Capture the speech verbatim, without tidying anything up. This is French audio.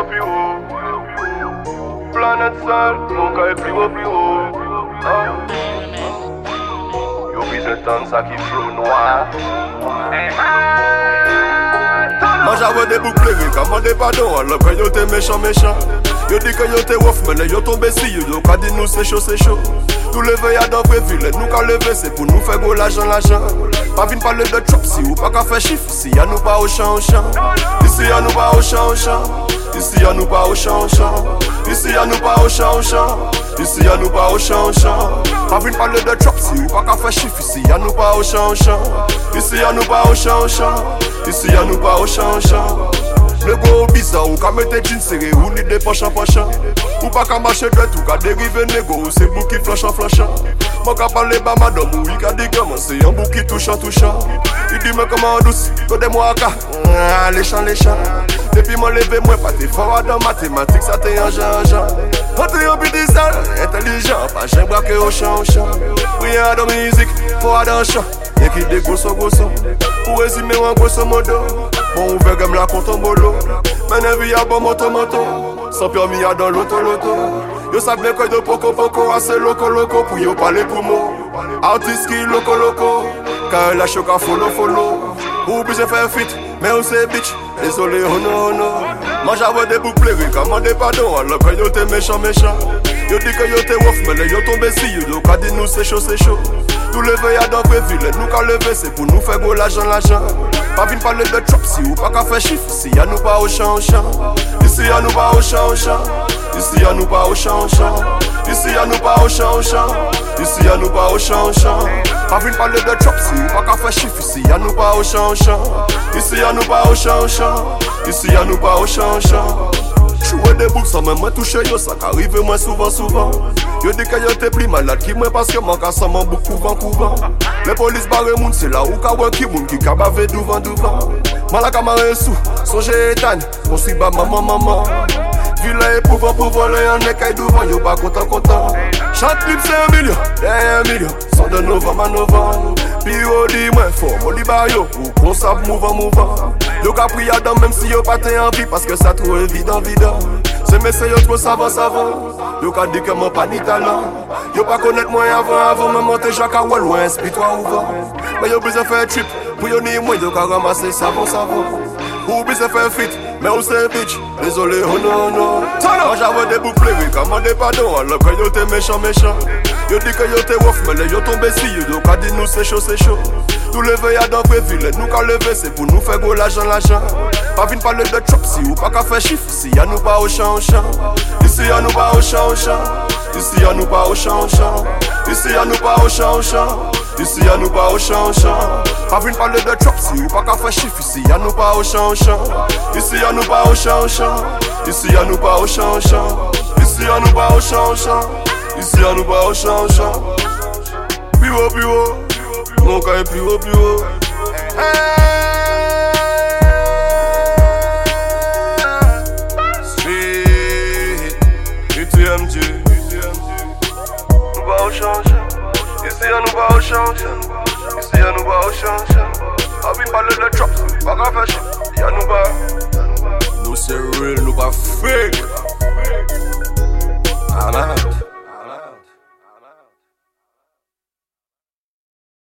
haut, plus haut. Planète seule, mon cas est plus haut, plus haut. Hein? Yo besoin de ça qui flow noir. Moi j'avais des boucles gris, comme des pardons, alors que yo t'es méchant, méchant. Yo dit que yo t'es ouf, mais yo tombé si yo, yo qu'a dit nous c'est chaud, c'est chaud. Tout levé y'a dans vraie ville, nous qu'a levé c'est pour nous faire gros l'argent, l'argent. Pas vine parler de chop si ou pas qu'à faire chiffre, si y'a nous pas au champ, au champ. Ici y'a nous pas au champ, au champ. Ici y'a nous pas au champ, au champ. Ici y'a nous pas au champ, au champ. Ici y'a nous pas au champ, au champ. Pas vine parler de chop si ou pas qu'à faire chiffre, ici y'a nous pas au champ, au champ. Ici y'a nous pas au champ, au champ. Ici y'a nous pas au champ, au champ. Le gros bizarre ou qu'à mettre jeans serré ou ni des poches en poche. Ou pas qu'à marcher de tout, qu'à dériver négo ou c'est bouc qui flanche en flanchant. Moi qu'à parler bas madame ou il qu'à dit comment c'est un bouc qui touchant touchant. Il dit mais comment douce, que moi à cas, les champs les champs. Depuis moi levé moi pas t'es fort dans mathématiques, ça t'est un genre genre. On t'est un petit sale, intelligent, pas j'aime braquer au champ au champ. Rien de musique, faut dans le champ. Y'a qui des gros son gros son. Pour résumer en grosso modo. Bon ouvert comme la compte en bolo. Maintenant vie à bon moto moto. Sans permis à dans l'auto loto. Yo savent bien que de poco poco assez loco loco. Pour yo parler pour moi. Artiste qui loco loco. Quand la choc à follow follow. Ou besoin faire fit. Mais on c'est bitch. Désolé oh non oh non. Moi j'avais des boucles gris. Comment des pardons. Alors que yo t'es méchant méchant. Yo dit que yo t'es ouf. Mais là yo tombé si yo. Yo qu'a dit nous c'est chaud c'est chaud. Tout levé y'a dans vraie ville. Nous qu'a levé c'est pour nous faire gros l'argent l'argent. Pas vine parler de chop si ou pas qu'à faire chiffre. Ici y'a nous pas au champ au champ. Ici y'a nous pas au champ au champ. Ici y'a nous pas au champ au champ. Ici y'a nous pas au champ au champ. Ici y'a nous pas au champ au champ. Pas vine parler de chop si ou pas qu'à faire chiffre. Ici y'a nous pas au champ au champ. Ici y'a nous pas au champ au champ. Ici y'a nous pas au champ au champ. Jouer des boucles sans même moi toucher yo, ça qu'arrive moi souvent souvent. Yo dit que yo t'es plus malade qui moi parce que mon cas sans mon bouc couvent couvent. Les polices barrent moun c'est là où ka wè qui moun qui ka bave devant devant. Malaka marre sous, songe étane, on suit ba maman maman. Villa éprouvant pour voler un écaille devant, yo pas content content. Chante clip c'est un million, derrière un million, sans de novembre à novembre. Puis yo dit moins fort, on dit ba yo, ou qu'on sape mouvant mouvant. Yo ka pris à dame même si yo pas t'es envie parce que ça trouve évident évident. C'est messieurs yo trop savant savant. Yo ka dit que mon pas ni talent. Yo pas connaître moi avant avant me monter Jacques à loin, esprit-toi ouvert. Mais yo besoin faire trip, pour yo ni moins yo ka ramasser savon savon. Ou besoin faire fit, mais on c'est bitch. Désolé oh non non. Moi j'avais des boucles gris, comment des pardons. Alors que yo t'es méchant méchant. Yo dit que yo t'es ouf, mais là yo tombé si yo. Yo ka dit nous c'est chaud c'est chaud. Tout levé y'a dans vraie ville, nous qu'a levé c'est pour nous faire gros l'argent l'argent. Pas vine parler de chop si ou pas qu'à faire chiffre. Ici y'a nous pas au champ au champ. Ici y'a nous pas au champ au champ. Ici y'a nous pas au champ au champ. Ici y'a nous pas au champ au champ. Ici y'a nous pas au champ au champ. Pas vine parler de chop si ou pas qu'à faire chiffre. Ici y'a nous pas au champ au champ. Ici y'a nous pas au champ au champ. Ici y'a nous pas au champ au champ. Ici y'a nous pas au champ au champ. Ici y'a nous pas au champ au champ. Plus haut plus haut. Mon cas est plus haut, plus haut. Street, U T M G. Nous pas au champ, ici nous pas au champ, ici nous pas au champ. A vine parler de trap, pas qu'à faire shit, y'a nous pas. Nous c'est real, nous pas fake.